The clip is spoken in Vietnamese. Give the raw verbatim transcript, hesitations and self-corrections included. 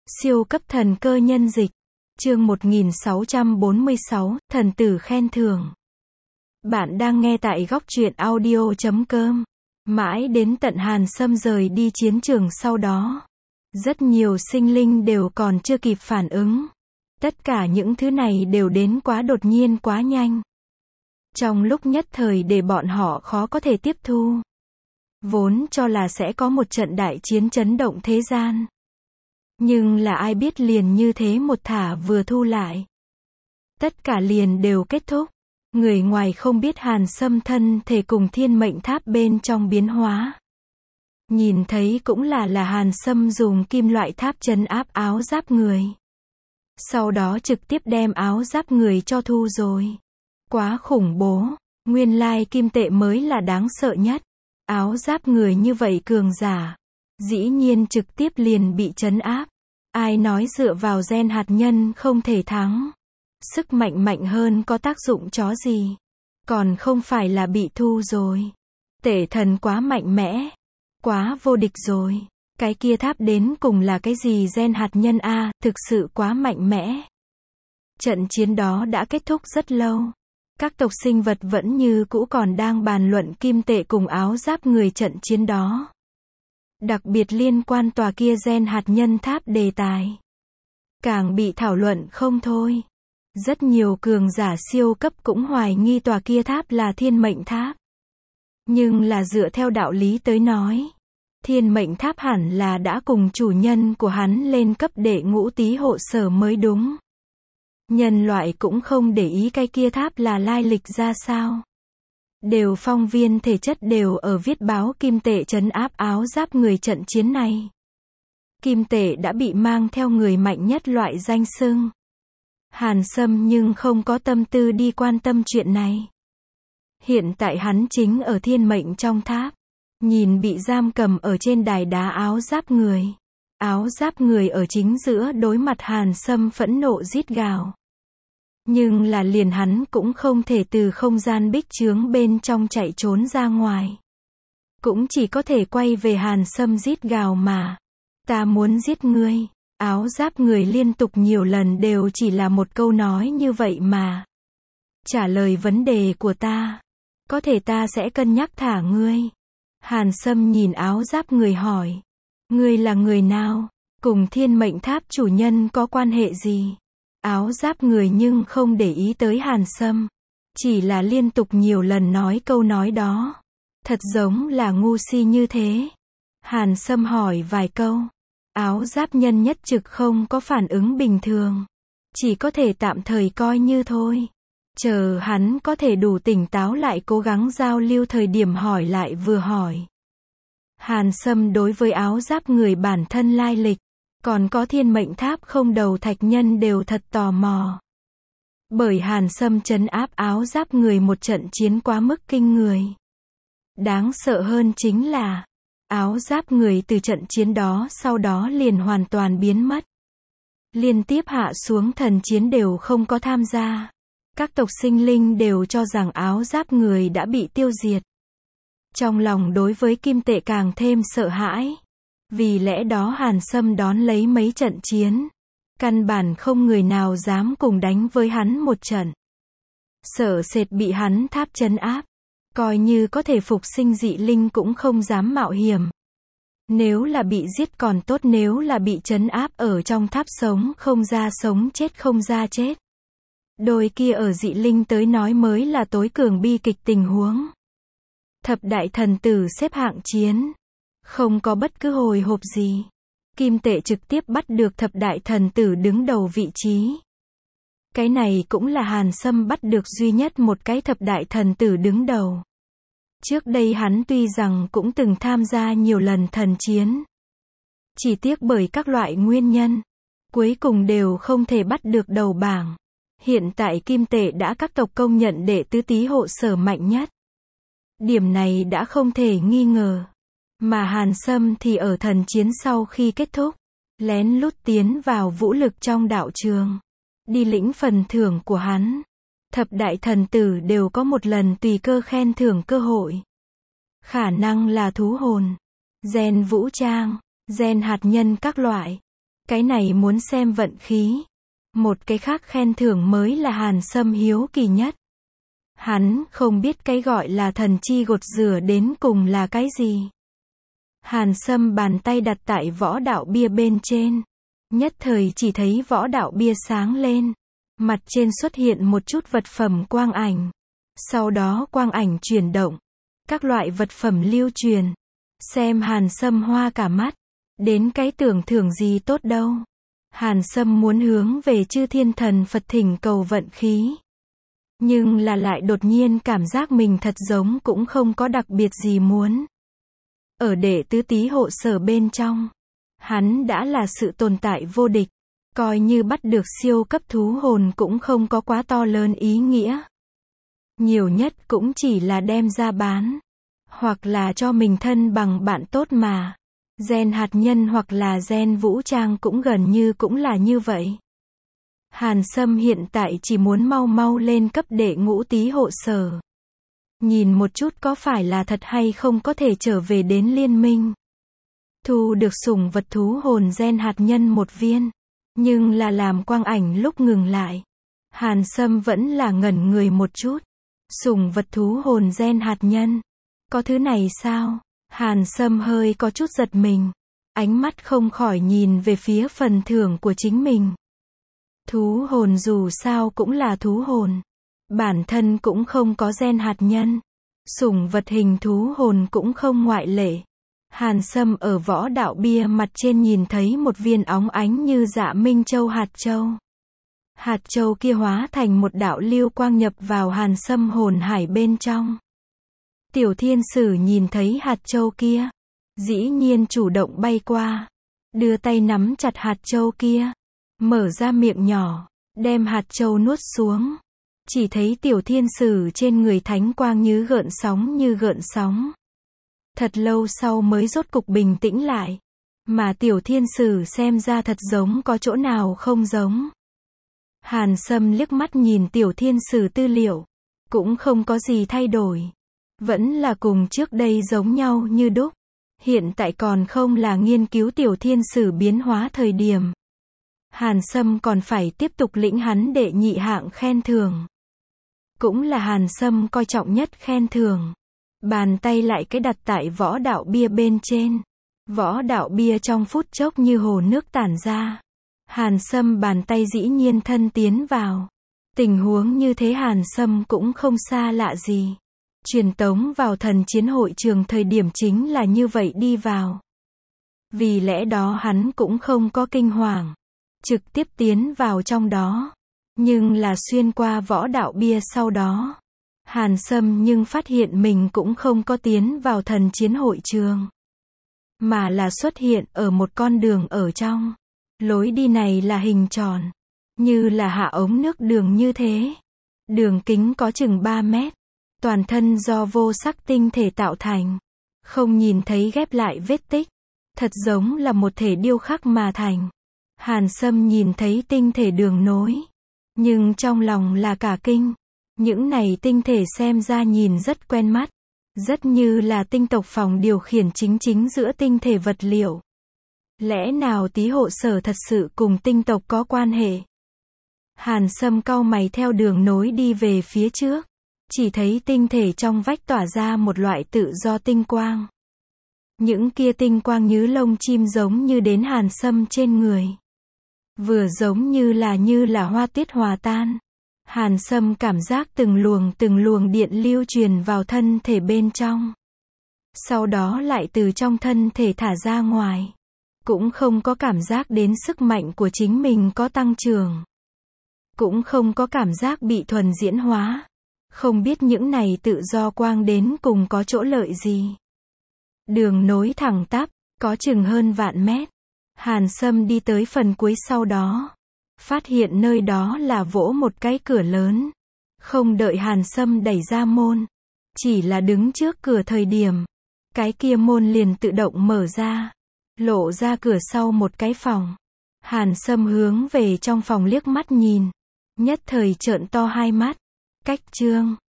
Siêu cấp thần cơ nhân dịch. Chương một nghìn sáu trăm bốn mươi sáu, thần tử khen thưởng. Bạn đang nghe tại góc truyện audio chấm com. Mãi đến tận Hàn Sâm rời đi chiến trường sau đó, rất nhiều sinh linh đều còn chưa kịp phản ứng. Tất cả những thứ này đều đến quá đột nhiên, quá nhanh. Trong lúc nhất thời để bọn họ khó có thể tiếp thu. Vốn cho là sẽ có một trận đại chiến chấn động thế gian. Nhưng là ai biết liền như thế một thả vừa thu lại. Tất cả liền đều kết thúc. Người ngoài không biết Hàn Sâm thân thể cùng thiên mệnh tháp bên trong biến hóa. Nhìn thấy cũng là là Hàn Sâm dùng kim loại tháp trấn áp áo giáp người. Sau đó trực tiếp đem áo giáp người cho thu rồi. Quá khủng bố. Nguyên lai kim tệ mới là đáng sợ nhất. Áo giáp người như vậy cường giả. Dĩ nhiên trực tiếp liền bị trấn áp. Ai nói dựa vào gen hạt nhân không thể thắng. Sức mạnh mạnh hơn có tác dụng chó gì. Còn không phải là bị thu rồi. Tể thần quá mạnh mẽ. Quá vô địch rồi. Cái kia tháp đến cùng là cái gì gen hạt nhân a, thực sự quá mạnh mẽ. Trận chiến đó đã kết thúc rất lâu. Các tộc sinh vật vẫn như cũ còn đang bàn luận kim tệ cùng áo giáp người trận chiến đó. Đặc biệt liên quan tòa kia gen hạt nhân tháp đề tài. Càng bị thảo luận không thôi. Rất nhiều cường giả siêu cấp cũng hoài nghi tòa kia tháp là thiên mệnh tháp. Nhưng là dựa theo đạo lý tới nói. Thiên mệnh tháp hẳn là đã cùng chủ nhân của hắn lên cấp đệ ngũ tý hộ sở mới đúng. Nhân loại cũng không để ý cái kia tháp là lai lịch ra sao. Đều phong viên thể chất đều ở viết báo kim tệ trấn áp áo giáp người trận chiến này. Kim tệ đã bị mang theo người mạnh nhất loại danh xưng. Hàn Sâm nhưng không có tâm tư đi quan tâm chuyện này. Hiện tại hắn chính ở thiên mệnh trong tháp. Nhìn bị giam cầm ở trên đài đá áo giáp người. Áo giáp người ở chính giữa đối mặt Hàn Sâm phẫn nộ rít gào. Nhưng là liền hắn cũng không thể từ không gian bích chướng bên trong chạy trốn ra ngoài. Cũng chỉ có thể quay về Hàn Sâm rít gào mà. Ta muốn giết ngươi. Áo giáp người liên tục nhiều lần đều chỉ là một câu nói như vậy mà. Trả lời vấn đề của ta. Có thể ta sẽ cân nhắc thả ngươi. Hàn Sâm nhìn áo giáp người hỏi. Ngươi là người nào? Cùng thiên mệnh tháp chủ nhân có quan hệ gì? Áo giáp người nhưng không để ý tới Hàn Sâm. Chỉ là liên tục nhiều lần nói câu nói đó. Thật giống là ngu si như thế. Hàn Sâm hỏi vài câu. Áo giáp nhân nhất trực không có phản ứng bình thường. Chỉ có thể tạm thời coi như thôi. Chờ hắn có thể đủ tỉnh táo lại cố gắng giao lưu thời điểm hỏi lại vừa hỏi. Hàn Sâm đối với áo giáp người bản thân lai lịch. Còn có thiên mệnh tháp không đầu thạch nhân đều thật tò mò. Bởi Hàn Sâm trấn áp áo giáp người một trận chiến quá mức kinh người. Đáng sợ hơn chính là áo giáp người từ trận chiến đó sau đó liền hoàn toàn biến mất. Liên tiếp hạ xuống thần chiến đều không có tham gia. Các tộc sinh linh đều cho rằng áo giáp người đã bị tiêu diệt. Trong lòng đối với kim tệ càng thêm sợ hãi. Vì lẽ đó Hàn Sâm đón lấy mấy trận chiến. Căn bản không người nào dám cùng đánh với hắn một trận. Sợ sệt bị hắn tháp trấn áp. Coi như có thể phục sinh dị linh cũng không dám mạo hiểm. Nếu là bị giết còn tốt, nếu là bị trấn áp ở trong tháp sống không ra sống, chết không ra chết. Đôi kia ở dị linh tới nói mới là tối cường bi kịch tình huống. Thập đại thần tử xếp hạng chiến. Không có bất cứ hồi hộp gì. Kim tệ trực tiếp bắt được thập đại thần tử đứng đầu vị trí. Cái này cũng là Hàn Sâm bắt được duy nhất một cái thập đại thần tử đứng đầu. Trước đây hắn tuy rằng cũng từng tham gia nhiều lần thần chiến. Chỉ tiếc bởi các loại nguyên nhân. Cuối cùng đều không thể bắt được đầu bảng. Hiện tại kim tệ đã các tộc công nhận đệ tứ tý hộ sở mạnh nhất. Điểm này đã không thể nghi ngờ. Mà Hàn Sâm thì ở thần chiến sau khi kết thúc. Lén lút tiến vào vũ lực trong đạo trường. Đi lĩnh phần thưởng của hắn. Thập đại thần tử đều có một lần tùy cơ khen thưởng cơ hội. Khả năng là thú hồn, gen vũ trang, gen hạt nhân các loại. Cái này muốn xem vận khí. Một cái khác khen thưởng mới là Hàn Sâm hiếu kỳ nhất. Hắn không biết cái gọi là thần chi gột rửa đến cùng là cái gì. Hàn Sâm bàn tay đặt tại võ đạo bia bên trên. Nhất thời chỉ thấy võ đạo bia sáng lên. Mặt trên xuất hiện một chút vật phẩm quang ảnh. Sau đó quang ảnh chuyển động. Các loại vật phẩm lưu truyền. Xem Hàn Sâm hoa cả mắt. Đến cái tưởng thưởng gì tốt đâu. Hàn Sâm muốn hướng về chư thiên thần Phật thỉnh cầu vận khí. Nhưng là lại đột nhiên cảm giác mình thật giống cũng không có đặc biệt gì muốn. Ở đệ tứ tý hộ sở bên trong, hắn đã là sự tồn tại vô địch. Coi như bắt được siêu cấp thú hồn cũng không có quá to lớn ý nghĩa. Nhiều nhất cũng chỉ là đem ra bán. Hoặc là cho mình thân bằng bạn tốt mà. Gen hạt nhân hoặc là gen vũ trang cũng gần như cũng là như vậy. Hàn Sâm hiện tại chỉ muốn mau mau lên cấp đệ ngũ tý hộ sở. Nhìn một chút có phải là thật hay không có thể trở về đến liên minh. Thu được sủng vật thú hồn gen hạt nhân một viên. Nhưng là làm quang ảnh lúc ngừng lại. Hàn Sâm vẫn là ngẩn người một chút. Sủng vật thú hồn gen hạt nhân. Có thứ này sao? Hàn Sâm hơi có chút giật mình. Ánh mắt không khỏi nhìn về phía phần thưởng của chính mình. Thú hồn dù sao cũng là thú hồn. Bản thân cũng không có gen hạt nhân. Sủng vật hình thú hồn cũng không ngoại lệ. Hàn Sâm ở võ đạo bia mặt trên nhìn thấy một viên óng ánh như dạ minh châu hạt châu. Hạt châu kia hóa thành một đạo lưu quang nhập vào Hàn Sâm hồn hải bên trong. Tiểu thiên sử nhìn thấy hạt châu kia. Dĩ nhiên chủ động bay qua. Đưa tay nắm chặt hạt châu kia. Mở ra miệng nhỏ. Đem hạt châu nuốt xuống. Chỉ thấy tiểu thiên sử trên người thánh quang như gợn sóng như gợn sóng. Thật lâu sau mới rốt cục bình tĩnh lại. Mà tiểu thiên sử xem ra thật giống có chỗ nào không giống. Hàn Sâm liếc mắt nhìn tiểu thiên sử tư liệu. Cũng không có gì thay đổi. Vẫn là cùng trước đây giống nhau như đúc. Hiện tại còn không là nghiên cứu tiểu thiên sử biến hóa thời điểm. Hàn Sâm còn phải tiếp tục lĩnh hắn đệ nhị hạng khen thưởng. Cũng là Hàn Sâm coi trọng nhất khen thưởng. Bàn tay lại cái đặt tại võ đạo bia bên trên. Võ đạo bia trong phút chốc như hồ nước tản ra. Hàn Sâm bàn tay dĩ nhiên thân tiến vào. Tình huống như thế Hàn Sâm cũng không xa lạ gì. Truyền tống vào thần chiến hội trường thời điểm chính là như vậy đi vào. Vì lẽ đó hắn cũng không có kinh hoàng. Trực tiếp tiến vào trong đó. Nhưng là xuyên qua võ đạo bia sau đó. Hàn Sâm nhưng phát hiện mình cũng không có tiến vào thần chiến hội trường. Mà là xuất hiện ở một con đường ở trong. Lối đi này là hình tròn. Như là hạ ống nước đường như thế. Đường kính có chừng ba mét. Toàn thân do vô sắc tinh thể tạo thành. Không nhìn thấy ghép lại vết tích. Thật giống là một thể điêu khắc mà thành. Hàn Sâm nhìn thấy tinh thể đường nối. Nhưng trong lòng là cả kinh. Những này tinh thể xem ra nhìn rất quen mắt. Rất như là tinh tộc phòng điều khiển chính chính giữa tinh thể vật liệu. Lẽ nào tý hộ sở thật sự cùng tinh tộc có quan hệ? Hàn Sâm cau mày theo đường nối đi về phía trước. Chỉ thấy tinh thể trong vách tỏa ra một loại tự do tinh quang. Những kia tinh quang như lông chim giống như đến Hàn Sâm trên người. Vừa giống như là như là hoa tuyết hòa tan. Hàn Sâm cảm giác từng luồng từng luồng điện lưu truyền vào thân thể bên trong. Sau đó lại từ trong thân thể thả ra ngoài. Cũng không có cảm giác đến sức mạnh của chính mình có tăng trưởng. Cũng không có cảm giác bị thuần diễn hóa. Không biết những này tự do quang đến cùng có chỗ lợi gì. Đường nối thẳng tắp, có chừng hơn vạn mét. Hàn Sâm đi tới phần cuối sau đó. Phát hiện nơi đó là vỗ một cái cửa lớn. Không đợi Hàn Sâm đẩy ra môn. Chỉ là đứng trước cửa thời điểm. Cái kia môn liền tự động mở ra. Lộ ra cửa sau một cái phòng. Hàn Sâm hướng về trong phòng liếc mắt nhìn. Nhất thời trợn to hai mắt. Cách chương